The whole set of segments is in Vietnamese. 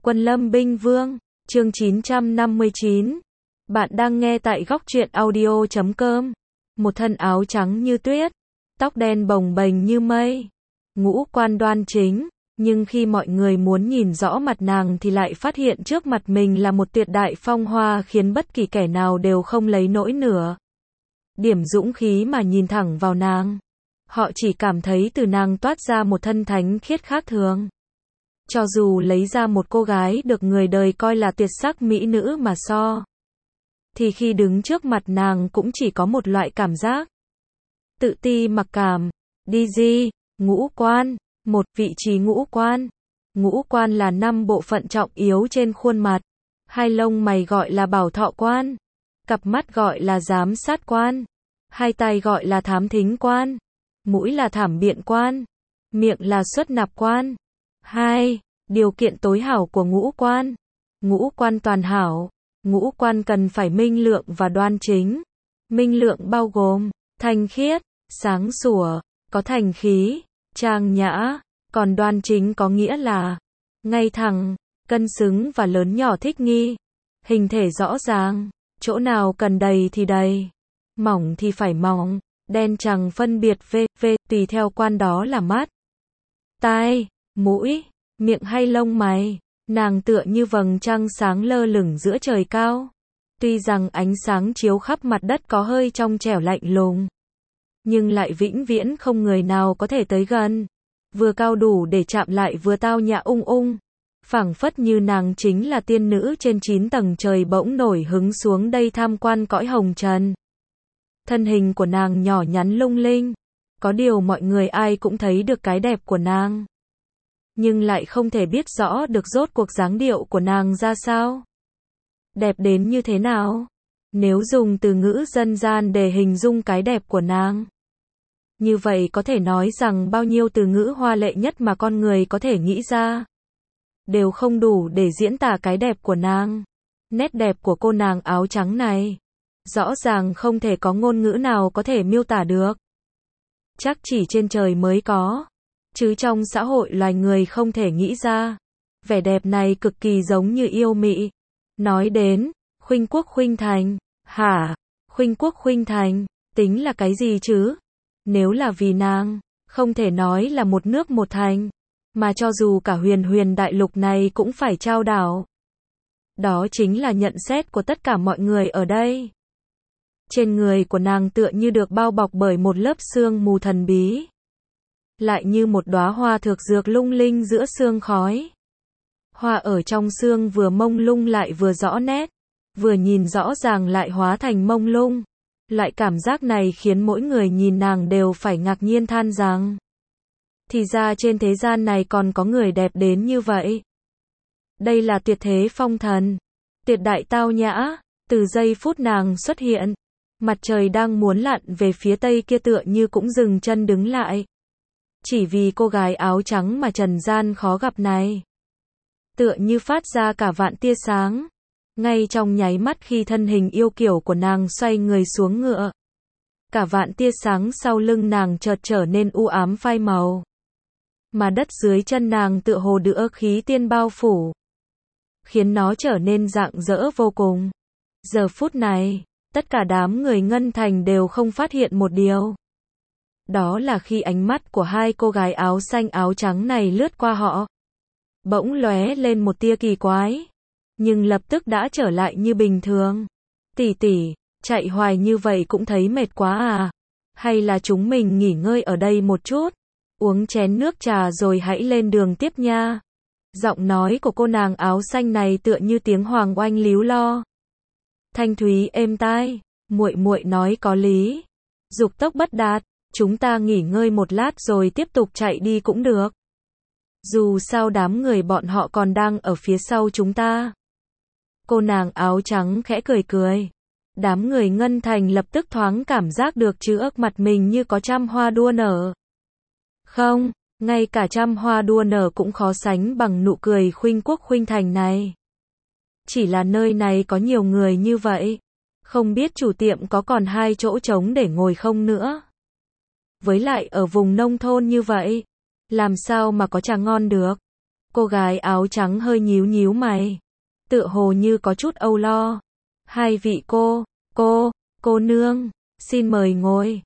Quân Lâm Binh Vương, chương 959. Bạn đang nghe tại góc truyện audio.com. Một thân áo trắng như tuyết, tóc đen bồng bềnh như mây, ngũ quan đoan chính, nhưng khi mọi người muốn nhìn rõ mặt nàng thì lại phát hiện trước mặt mình là một tuyệt đại phong hoa khiến bất kỳ kẻ nào đều không lấy nổi nửa điểm dũng khí mà nhìn thẳng vào nàng. Họ chỉ cảm thấy từ nàng toát ra một thân thánh khiết khác thường. Cho dù lấy ra một cô gái được người đời coi là tuyệt sắc mỹ nữ mà so, thì khi đứng trước mặt nàng cũng chỉ có một loại cảm giác tự ti mặc cảm. DG, ngũ quan. Một, vị trí ngũ quan. Ngũ quan là 5 bộ phận trọng yếu trên khuôn mặt. Hai lông mày gọi là bảo thọ quan. Cặp mắt gọi là giám sát quan. Hai tay gọi là thám thính quan. Mũi là thảm biện quan. Miệng là xuất nạp quan. 2. Điều kiện tối hảo của ngũ quan. Ngũ quan toàn hảo. Ngũ quan cần phải minh lượng và đoan chính. Minh lượng bao gồm thanh khiết, sáng sủa, có thành khí, trang nhã, còn đoan chính có nghĩa là ngay thẳng, cân xứng và lớn nhỏ thích nghi. Hình thể rõ ràng, chỗ nào cần đầy thì đầy, mỏng thì phải mỏng, đen trắng phân biệt tùy theo quan đó là mắt, tai, mũi, miệng hay lông mày. Nàng tựa như vầng trăng sáng lơ lửng giữa trời cao. Tuy rằng ánh sáng chiếu khắp mặt đất có hơi trong trẻo lạnh lùng, nhưng lại vĩnh viễn không người nào có thể tới gần. Vừa cao đủ để chạm lại vừa tao nhã ung, phảng phất như nàng chính là tiên nữ trên 9 tầng trời bỗng nổi hứng xuống đây tham quan cõi hồng trần. Thân hình của nàng nhỏ nhắn lung linh, có điều mọi người ai cũng thấy được cái đẹp của nàng, nhưng lại không thể biết rõ được rốt cuộc dáng điệu của nàng ra sao. Đẹp đến như thế nào? Nếu dùng từ ngữ dân gian để hình dung cái đẹp của nàng, như vậy có thể nói rằng bao nhiêu từ ngữ hoa lệ nhất mà con người có thể nghĩ ra đều không đủ để diễn tả cái đẹp của nàng. Nét đẹp của cô nàng áo trắng này rõ ràng không thể có ngôn ngữ nào có thể miêu tả được. Chắc chỉ trên trời mới có, chứ trong xã hội loài người không thể nghĩ ra. Vẻ đẹp này cực kỳ giống như yêu mị. Nói đến khuynh quốc khuynh thành, hả? Khuynh quốc khuynh thành, tính là cái gì chứ? Nếu là vì nàng, không thể nói là một nước một thành, mà cho dù cả huyền đại lục này cũng phải trao đảo. Đó chính là nhận xét của tất cả mọi người ở đây. Trên người của nàng tựa như được bao bọc bởi một lớp sương mù thần bí, lại như một đóa hoa thược dược lung linh giữa sương khói. Hoa ở trong sương vừa mông lung lại vừa rõ nét, vừa nhìn rõ ràng lại hóa thành mông lung. Loại cảm giác này khiến mỗi người nhìn nàng đều phải ngạc nhiên than rằng, thì ra trên thế gian này còn có người đẹp đến như vậy. Đây là tuyệt thế phong thần, tuyệt đại tao nhã. Từ giây phút nàng xuất hiện, mặt trời đang muốn lặn về phía tây kia tựa như cũng dừng chân đứng lại. Chỉ vì cô gái áo trắng mà trần gian khó gặp này, tựa như phát ra cả vạn tia sáng. Ngay trong nháy mắt khi thân hình yêu kiều của nàng xoay người xuống ngựa, cả vạn tia sáng sau lưng nàng chợt trở nên u ám phai màu, mà đất dưới chân nàng tựa hồ được khí tiên bao phủ, khiến nó trở nên rạng rỡ vô cùng. Giờ phút này, tất cả đám người Ngân Thành đều không phát hiện một điều. Đó là khi ánh mắt của hai cô gái áo xanh áo trắng này lướt qua họ, bỗng lóe lên một tia kỳ quái, nhưng lập tức đã trở lại như bình thường. Tỷ, chạy hoài như vậy cũng thấy mệt quá à? Hay là chúng mình nghỉ ngơi ở đây một chút, uống chén nước trà rồi hãy lên đường tiếp nha. Giọng nói của cô nàng áo xanh này tựa như tiếng hoàng oanh líu lo, thanh thúy êm tai. Muội nói có lý. Dục tốc bất đạt, chúng ta nghỉ ngơi một lát rồi tiếp tục chạy đi cũng được. Dù sao đám người bọn họ còn đang ở phía sau chúng ta. Cô nàng áo trắng khẽ cười. Đám người Ngân Thành lập tức thoáng cảm giác được trước mặt mình như có trăm hoa đua nở. Không, ngay cả trăm hoa đua nở cũng khó sánh bằng nụ cười khuynh quốc khuynh thành này. Chỉ là nơi này có nhiều người như vậy, không biết chủ tiệm có còn 2 chỗ trống để ngồi không nữa. Với lại ở vùng nông thôn như vậy, làm sao mà có trà ngon được. Cô gái áo trắng hơi nhíu nhíu mày, tựa hồ như có chút âu lo. Hai vị cô nương, xin mời ngồi,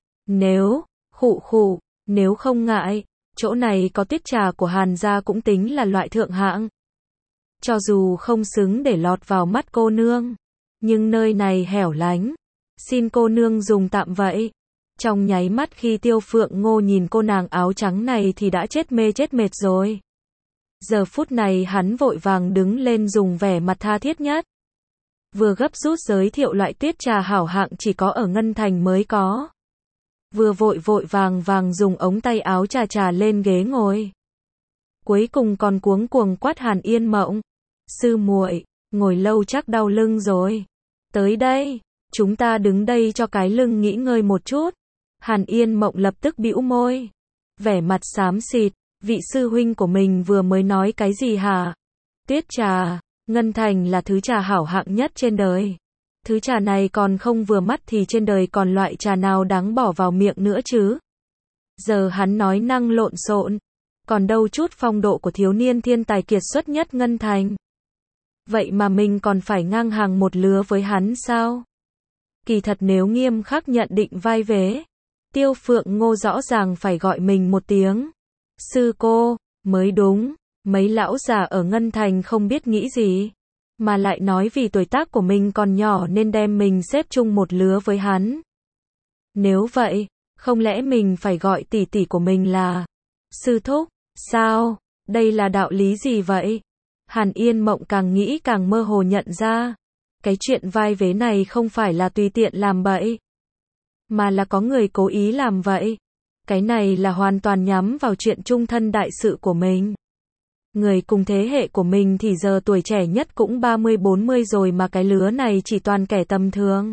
nếu không ngại, chỗ này có tiết trà của Hàn gia cũng tính là loại thượng hạng. Cho dù không xứng để lọt vào mắt cô nương, nhưng nơi này hẻo lánh, xin cô nương dùng tạm vậy. Trong nháy mắt khi Tiêu Phượng Ngô nhìn cô nàng áo trắng này thì đã chết mê chết mệt rồi. Giờ phút này hắn vội vàng đứng lên dùng vẻ mặt tha thiết nhất. Vừa gấp rút giới thiệu loại tiết trà hảo hạng chỉ có ở Ngân Thành mới có. Vừa vội vàng dùng ống tay áo trà lên ghế ngồi. Cuối cùng còn cuống cuồng quát Hàn Yên Mộng. Sư muội, ngồi lâu chắc đau lưng rồi. Tới đây, chúng ta đứng đây cho cái lưng nghỉ ngơi một chút. Hàn Yên Mộng lập tức bĩu môi. Vẻ mặt xám xịt, vị sư huynh của mình vừa mới nói cái gì hả? Tiết trà, Ngân Thành là thứ trà hảo hạng nhất trên đời. Thứ trà này còn không vừa mắt thì trên đời còn loại trà nào đáng bỏ vào miệng nữa chứ? Giờ hắn nói năng lộn xộn, còn đâu chút phong độ của thiếu niên thiên tài kiệt xuất nhất Ngân Thành. Vậy mà mình còn phải ngang hàng một lứa với hắn sao? Kỳ thật nếu nghiêm khắc nhận định vai vế, Tiêu Phượng Ngô rõ ràng phải gọi mình một tiếng sư cô mới đúng. Mấy lão già ở Ngân Thành không biết nghĩ gì, mà lại nói vì tuổi tác của mình còn nhỏ nên đem mình xếp chung một lứa với hắn. Nếu vậy, không lẽ mình phải gọi tỷ tỷ của mình là sư thúc, sao? Đây là đạo lý gì vậy? Hàn Yên Mộng càng nghĩ càng mơ hồ nhận ra, cái chuyện vai vế này không phải là tùy tiện làm bậy, mà là có người cố ý làm vậy. Cái này là hoàn toàn nhắm vào chuyện chung thân đại sự của mình. Người cùng thế hệ của mình thì giờ tuổi trẻ nhất cũng 30-40 rồi mà cái lứa này chỉ toàn kẻ tầm thường.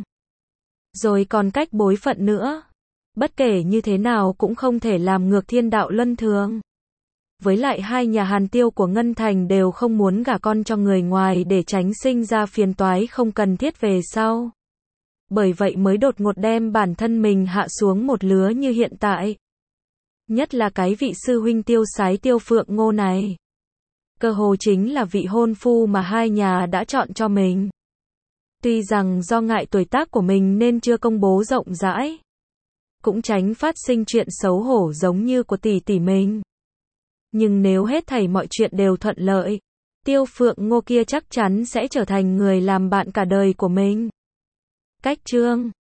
Rồi còn cách bối phận nữa. Bất kể như thế nào cũng không thể làm ngược thiên đạo luân thường. Với lại hai nhà Hàn Tiêu của Ngân Thành đều không muốn gả con cho người ngoài để tránh sinh ra phiền toái không cần thiết về sau. Bởi vậy mới đột ngột đem bản thân mình hạ xuống một lứa như hiện tại. Nhất là cái vị sư huynh tiêu sái Tiêu Phượng Ngô này. Cơ hồ chính là vị hôn phu mà hai nhà đã chọn cho mình. Tuy rằng do ngại tuổi tác của mình nên chưa công bố rộng rãi, cũng tránh phát sinh chuyện xấu hổ giống như của tỷ tỷ mình. Nhưng nếu hết thảy mọi chuyện đều thuận lợi, Tiêu Phượng Ngô kia chắc chắn sẽ trở thành người làm bạn cả đời của mình. Cách chương